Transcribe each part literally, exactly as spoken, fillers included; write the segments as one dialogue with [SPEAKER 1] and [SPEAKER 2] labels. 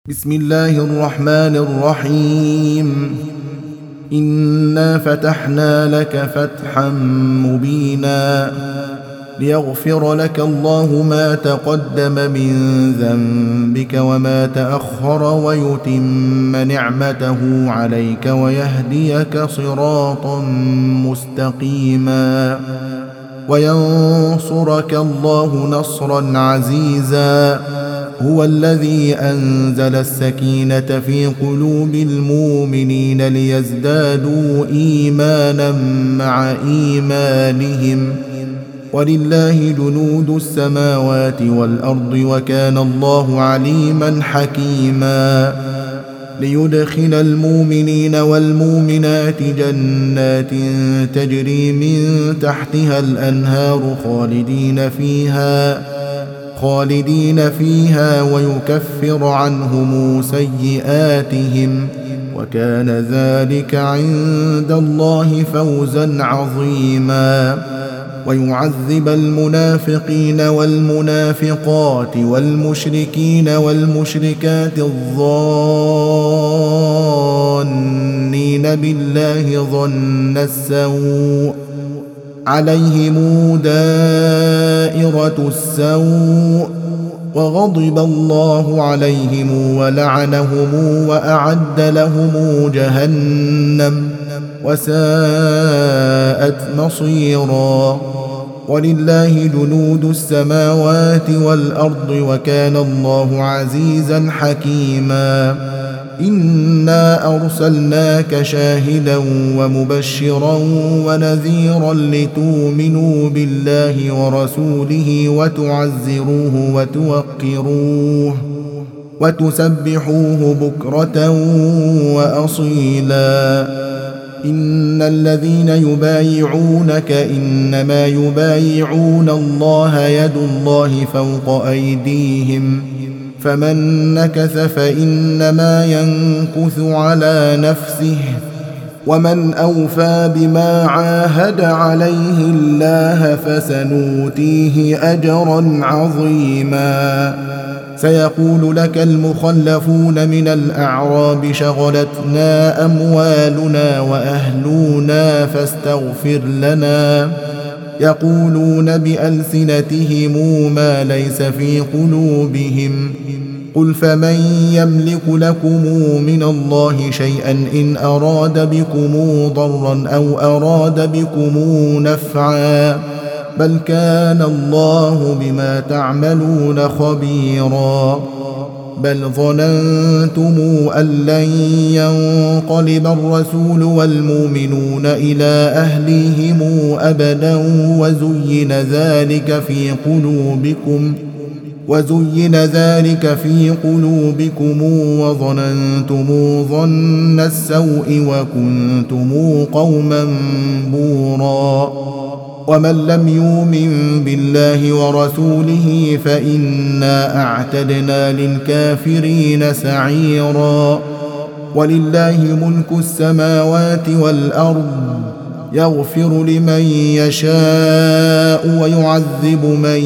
[SPEAKER 1] بسم الله الرحمن الرحيم. إنا فتحنا لك فتحا مبينا ليغفر لك الله ما تقدم من ذنبك وما تأخر ويتم نعمته عليك ويهديك صراطا مستقيما وينصرك الله نصرا عزيزا. هو الذي أنزل السكينة في قلوب المؤمنين ليزدادوا إيمانا مع إيمانهم ولله جنود السماوات والأرض وكان الله عليما حكيما. ليدخل المؤمنين والمؤمنات جنات تجري من تحتها الأنهار خالدين فيها خالدين فيها ويكفر عنهم سيئاتهم وكان ذلك عند الله فوزا عظيما. ويعذب المنافقين والمنافقات والمشركين والمشركات الظانين بالله ظن السوء عليهم دائرة السوء وغضب الله عليهم ولعنهم وأعد لهم جهنم وساءت مصيرا. ولله جنود السماوات والأرض وكان الله عزيزا حكيما. إنا أرسلناك شاهدا ومبشرا ونذيرا لتؤمنوا بالله ورسوله وتعزروه وتوقروه وتسبحوه بكرة وأصيلا. إن الذين يبايعونك إنما يبايعون الله يد الله فوق أيديهم فمن نكث فإنما ينكث على نفسه ومن أوفى بما عاهد عليه الله فسنؤتيه أجرا عظيما. سيقول لك المخلفون من الأعراب شغلتنا أموالنا وأهلنا فاستغفر لنا يقولون بألسنتهم ما ليس في قلوبهم قل فمن يملك لكم من الله شيئا إن أراد بكم ضرا أو أراد بكم نفعا بل كان الله بما تعملون خبيرا. بل ظننتم أن لن ينقلب الرسول والمؤمنون إلى أهليهم أبدا وزين ذلك في قلوبكم وزين ذلك في قلوبكم وظننتم ظن السوء وكنتم قوما بورا. ومن لم يؤمن بالله ورسوله فإنا أعتدنا للكافرين سعيرا. ولله ملك السماوات والأرض يغفر لمن يشاء ويعذب من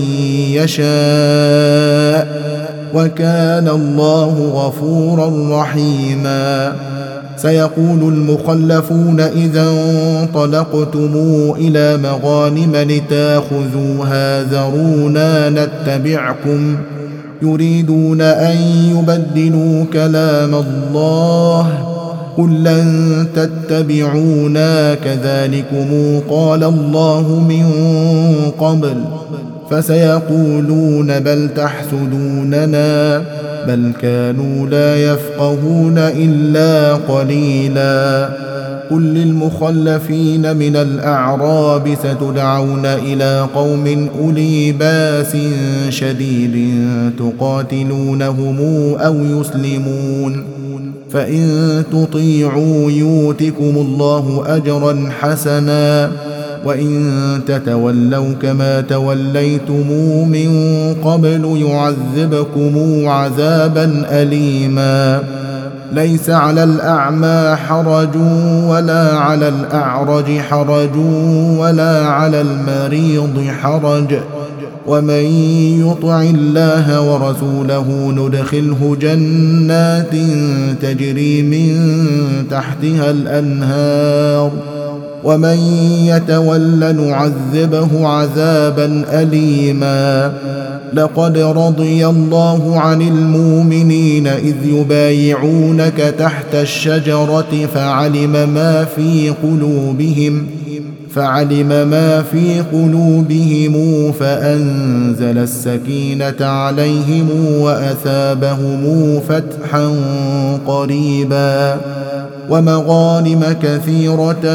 [SPEAKER 1] يشاء وكان الله غفورا رحيما. سيقول المخلفون إذا انطلقتم إلى مغانم لتاخذوها ذرونا نتبعكم يريدون أن يبدلوا كلام الله قل لن تتبعونا كذلكم قال الله من قبل فسيقولون بل تحسدوننا بل كانوا لا يفقهون إلا قليلا. قل للمخلفين من الأعراب ستدعون إلى قوم أولي باس شديد تقاتلونهم أو يسلمون فإن تطيعوا يؤتكم الله أجرا حسنا وإن تتولوا كما توليتم من قبل يعذبكم عذابا أليما. ليس على الأعمى حرج ولا على الأعرج حرج ولا على المريض حرج ومن يطع الله ورسوله ندخله جنات تجري من تحتها الأنهار ومن يتول نعذبه عذابا أليما. لقد رضي الله عن المؤمنين إذ يبايعونك تحت الشجرة فعلم ما في قلوبهم فعلم ما في قلوبهم فأنزل السكينة عليهم وأثابهم فتحا قريبا ومغانم كثيرة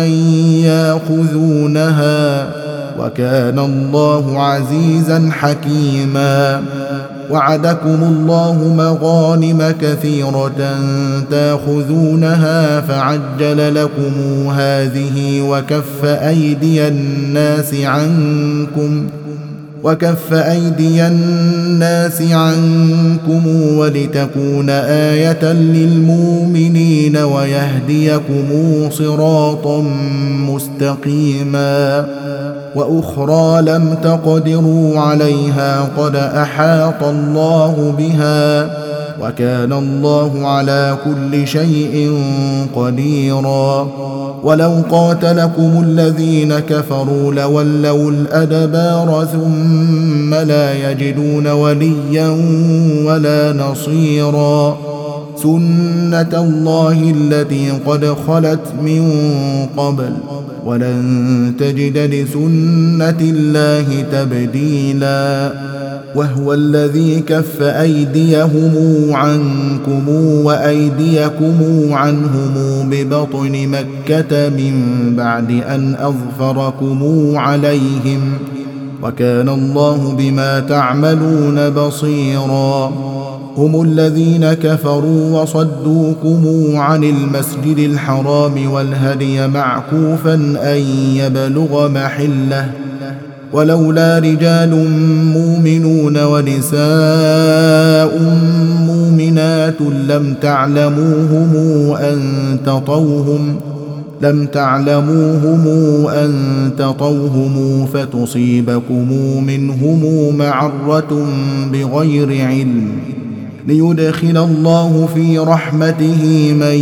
[SPEAKER 1] يأخذونها وكان الله عزيزا حكيما. وعدكم الله مغانم كثيرة تأخذونها فعجل لكم هذه وكف أيدي الناس عنكم وكف أيدي الناس عنكم ولتكون آية للمؤمنين ويهديكم صراطا مستقيما. وأخرى لم تقدروا عليها قد أحاط الله بها وكان الله على كل شيء قديرا. ولو قاتلكم الذين كفروا لولوا الأدبار ثم لا يجدون وليا ولا نصيرا. سنة الله التي قد خلت من قبل ولن تجد لسنة الله تبديلا. وهو الذي كف أيديهم عنكم وأيديكم عنهم ببطن مكة من بعد أن أظفركم عليهم وكان الله بما تعملون بصيرا. هم الذين كفروا وصدوكم عن المسجد الحرام والهدي معكوفا أن يبلغ محله ولولا رجال مؤمنون ونساء مؤمنات لم تعلموهم أن تطوهم لم تعلموهم أن تطوهم فتصيبكم منهم معرة بغير علم ليدخل الله في رحمته من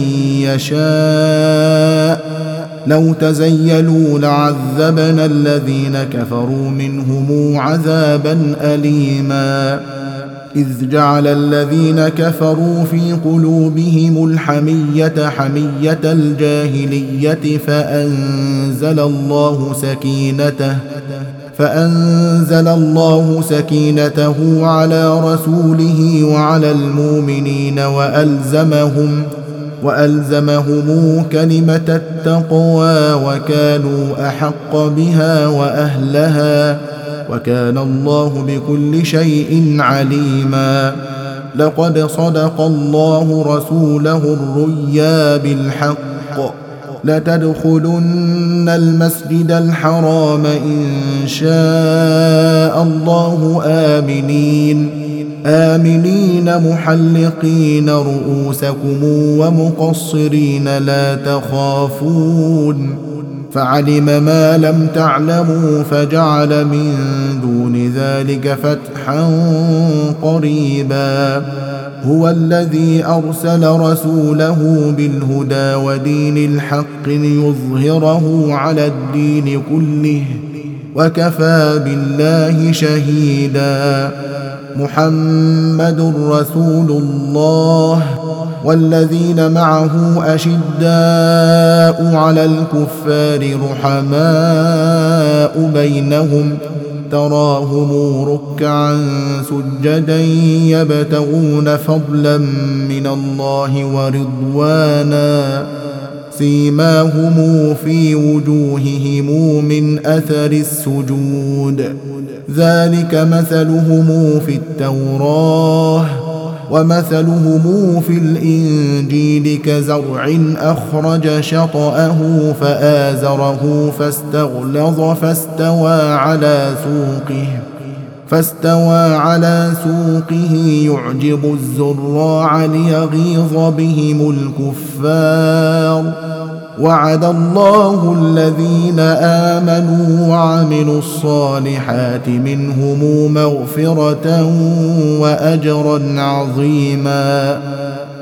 [SPEAKER 1] يشاء. لو تزيلوا لعذبنا الذين كفروا منهم عذابا أليما. إذ جعل الذين كفروا في قلوبهم الحمية حمية الجاهلية فأنزل الله سكينته فأنزل الله سكينته على رسوله وعلى المؤمنين وألزمهم وألزمهم كلمة التقوى وكانوا أحق بها وأهلها وكان الله بكل شيء عليما. لقد صدق الله رسوله الرؤيا بالحق لتدخلن المسجد الحرام إن شاء الله آمنين آمنين محلقين رؤوسكم ومقصرين لا تخافون فعلم ما لم تعلموا فجعل من دون ذلك فتحا قريبا. هو الذي أرسل رسوله بالهدى ودين الحق ليظهره على الدين كله وكفى بالله شهيدا. محمد رسول الله والذين معه أشداء على الكفار رحماء بينهم تراهم ركعا سجدا يبتغون فضلا من الله ورضوانا سيماهم في وجوههم من أثر السجود ذلك مثلهم في التوراة ومثلهم في الإنجيل كزرع أخرج شطأه فآزره فاستغلظ فاستوى على سوقه فاستوى على سوقه يعجب الزراع ليغيظ بهم الكفار وعد الله الذين آمنوا وعملوا الصالحات منهم مغفرة وأجرا عظيما